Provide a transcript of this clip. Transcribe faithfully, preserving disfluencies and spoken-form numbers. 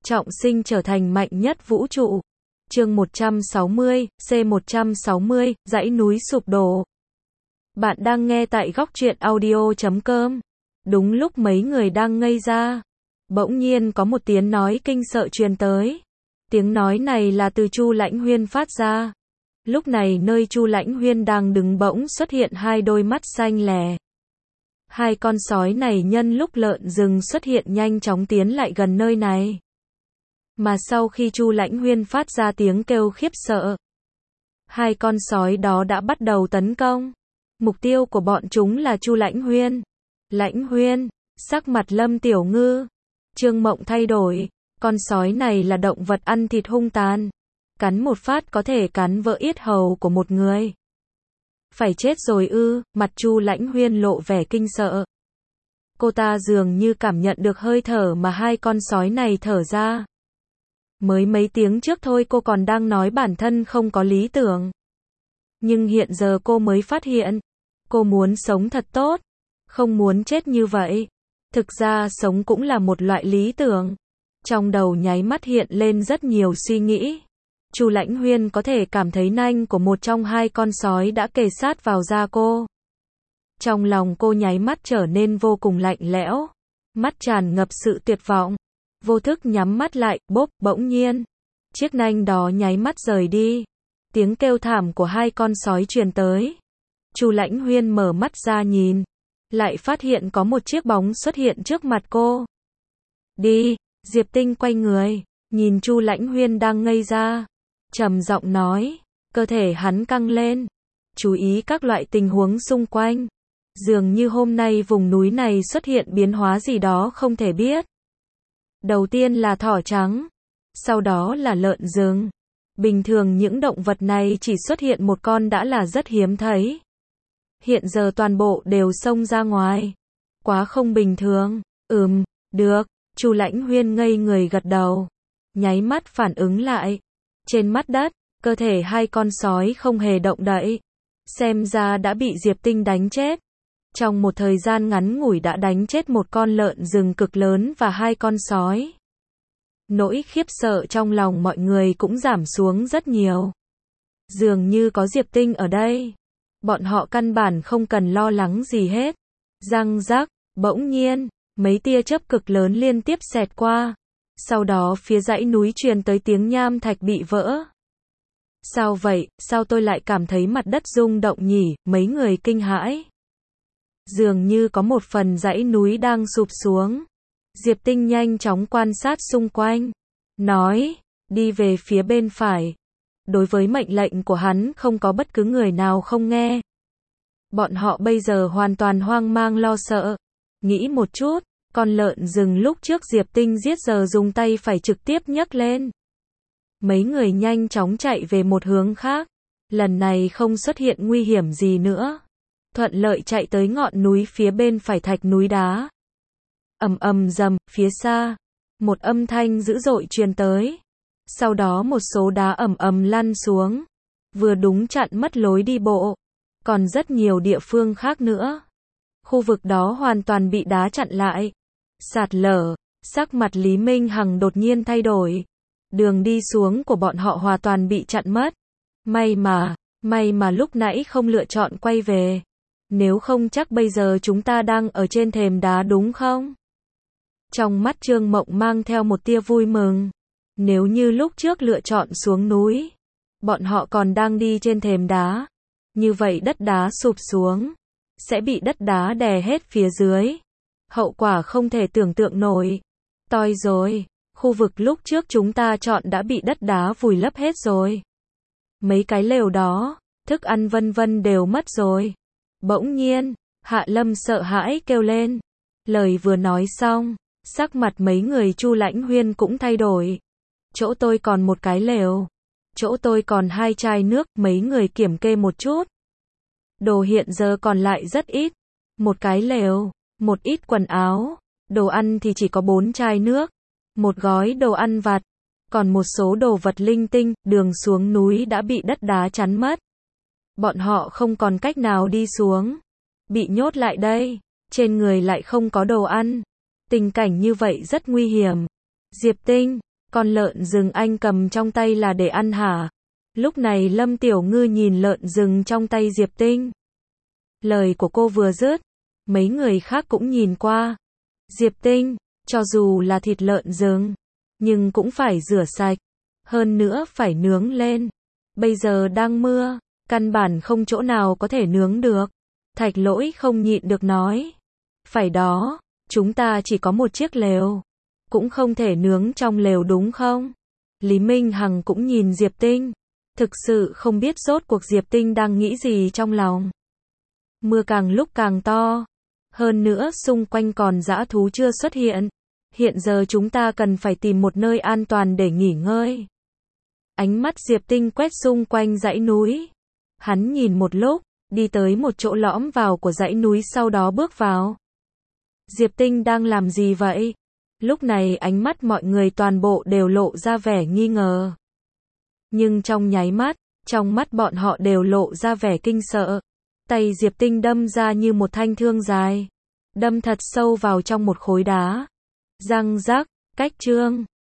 trọng sinh trở thành mạnh nhất vũ trụ. Chương một trăm sáu mươi, C một trăm sáu mươi, dãy núi sụp đổ. Bạn đang nghe tại góc truyện audio chấm com. Đúng lúc mấy người đang ngây ra, bỗng nhiên có một tiếng nói kinh sợ truyền tới. Tiếng nói này là từ Chu Lãnh Huyên phát ra. Lúc này nơi Chu Lãnh Huyên đang đứng bỗng xuất hiện hai đôi mắt xanh lè. Hai con sói này nhân lúc lợn rừng xuất hiện nhanh chóng tiến lại gần nơi này. Mà sau khi Chu Lãnh Huyên phát ra tiếng kêu khiếp sợ, hai con sói đó đã bắt đầu tấn công. Mục tiêu của bọn chúng là Chu Lãnh Huyên. Lãnh Huyên, sắc mặt Lâm Tiểu Ngư, Trương Mộng thay đổi. Con sói này là động vật ăn thịt hung tàn. Cắn một phát có thể cắn vỡ yết hầu của một người. Phải chết rồi ư, mặt Chu Lãnh Huyên lộ vẻ kinh sợ. Cô ta dường như cảm nhận được hơi thở mà hai con sói này thở ra. Mới mấy tiếng trước thôi cô còn đang nói bản thân không có lý tưởng. Nhưng hiện giờ cô mới phát hiện, cô muốn sống thật tốt, không muốn chết như vậy. Thực ra sống cũng là một loại lý tưởng. Trong đầu nháy mắt hiện lên rất nhiều suy nghĩ. Chu Lãnh Huyên có thể cảm thấy nanh của một trong hai con sói đã kề sát vào da cô. Trong lòng cô nháy mắt trở nên vô cùng lạnh lẽo, mắt tràn ngập sự tuyệt vọng. Vô thức nhắm mắt lại, bốp, bỗng nhiên, chiếc nanh đó nháy mắt rời đi. Tiếng kêu thảm của hai con sói truyền tới. Chu Lãnh Huyên mở mắt ra nhìn, lại phát hiện có một chiếc bóng xuất hiện trước mặt cô. Đi, Diệp Tinh quay người, nhìn Chu Lãnh Huyên đang ngây ra, trầm giọng nói, cơ thể hắn căng lên, chú ý các loại tình huống xung quanh. Dường như hôm nay vùng núi này xuất hiện biến hóa gì đó không thể biết. Đầu tiên là thỏ trắng, sau đó là lợn rừng. Bình thường những động vật này chỉ xuất hiện một con đã là rất hiếm thấy. Hiện giờ toàn bộ đều xông ra ngoài. Quá không bình thường. Ừm, được. Chu Lãnh Huyên ngây người gật đầu, nháy mắt phản ứng lại. Trên mặt đất, cơ thể hai con sói không hề động đậy. Xem ra đã bị Diệp Tinh đánh chết. Trong một thời gian ngắn ngủi đã đánh chết một con lợn rừng cực lớn và hai con sói. Nỗi khiếp sợ trong lòng mọi người cũng giảm xuống rất nhiều. Dường như có Diệp Tinh ở đây, bọn họ căn bản không cần lo lắng gì hết. Răng rắc, bỗng nhiên, mấy tia chớp cực lớn liên tiếp xẹt qua. Sau đó phía dãy núi truyền tới tiếng nham thạch bị vỡ. Sao vậy, sao tôi lại cảm thấy mặt đất rung động nhỉ, mấy người kinh hãi. Dường như có một phần dãy núi đang sụp xuống. Diệp Tinh nhanh chóng quan sát xung quanh, nói, đi về phía bên phải. Đối với mệnh lệnh của hắn không có bất cứ người nào không nghe. Bọn họ bây giờ hoàn toàn hoang mang lo sợ. Nghĩ một chút, con lợn rừng lúc trước Diệp Tinh giết giờ dùng tay phải trực tiếp nhấc lên. Mấy người nhanh chóng chạy về một hướng khác. Lần này không xuất hiện nguy hiểm gì nữa. Thuận lợi chạy tới ngọn núi phía bên phải thạch núi đá. Ầm ầm rầm, phía xa, một âm thanh dữ dội truyền tới. Sau đó một số đá ầm ầm lăn xuống, vừa đúng chặn mất lối đi bộ. Còn rất nhiều địa phương khác nữa. Khu vực đó hoàn toàn bị đá chặn lại. Sạt lở, sắc mặt Lý Minh Hằng đột nhiên thay đổi. Đường đi xuống của bọn họ hoàn toàn bị chặn mất. May mà, may mà lúc nãy không lựa chọn quay về. Nếu không chắc bây giờ chúng ta đang ở trên thềm đá đúng không? Trong mắt Trương Mộng mang theo một tia vui mừng. Nếu như lúc trước lựa chọn xuống núi, bọn họ còn đang đi trên thềm đá. Như vậy đất đá sụp xuống, sẽ bị đất đá đè hết phía dưới. Hậu quả không thể tưởng tượng nổi. Toi rồi, khu vực lúc trước chúng ta chọn đã bị đất đá vùi lấp hết rồi. Mấy cái lều đó, thức ăn vân vân đều mất rồi. Bỗng nhiên, Hạ Lâm sợ hãi kêu lên. Lời vừa nói xong, sắc mặt mấy người Chu Lãnh Huyên cũng thay đổi. Chỗ tôi còn một cái lều. Chỗ tôi còn hai chai nước, mấy người kiểm kê một chút. Đồ hiện giờ còn lại rất ít. Một cái lều, một ít quần áo. Đồ ăn thì chỉ có bốn chai nước. Một gói đồ ăn vặt. Còn một số đồ vật linh tinh, đường xuống núi đã bị đất đá chắn mất. Bọn họ không còn cách nào đi xuống. Bị nhốt lại đây. Trên người lại không có đồ ăn. Tình cảnh như vậy rất nguy hiểm. Diệp Tinh, Con lợn rừng anh cầm trong tay là để ăn hả? Lúc này Lâm Tiểu Ngư nhìn lợn rừng trong tay Diệp Tinh. Lời của cô vừa dứt, mấy người khác cũng nhìn qua. Diệp Tinh, cho dù là thịt lợn rừng, nhưng cũng phải rửa sạch, hơn nữa phải nướng lên. Bây giờ đang mưa, căn bản không chỗ nào có thể nướng được. Thạch Lỗi không nhịn được nói. Phải đó, chúng ta chỉ có một chiếc lều, cũng không thể nướng trong lều đúng không? Lý Minh Hằng cũng nhìn Diệp Tinh, thực sự không biết rốt cuộc Diệp Tinh đang nghĩ gì trong lòng. Mưa càng lúc càng to, hơn nữa xung quanh còn dã thú chưa xuất hiện. Hiện giờ chúng ta cần phải tìm một nơi an toàn để nghỉ ngơi. Ánh mắt Diệp Tinh quét xung quanh dãy núi. Hắn nhìn một lúc, đi tới một chỗ lõm vào của dãy núi sau đó bước vào. Diệp Tinh đang làm gì vậy? Lúc này ánh mắt mọi người toàn bộ đều lộ ra vẻ nghi ngờ. Nhưng trong nháy mắt, trong mắt bọn họ đều lộ ra vẻ kinh sợ. Tay Diệp Tinh đâm ra như một thanh thương dài, đâm thật sâu vào trong một khối đá. Răng rắc, cách chương.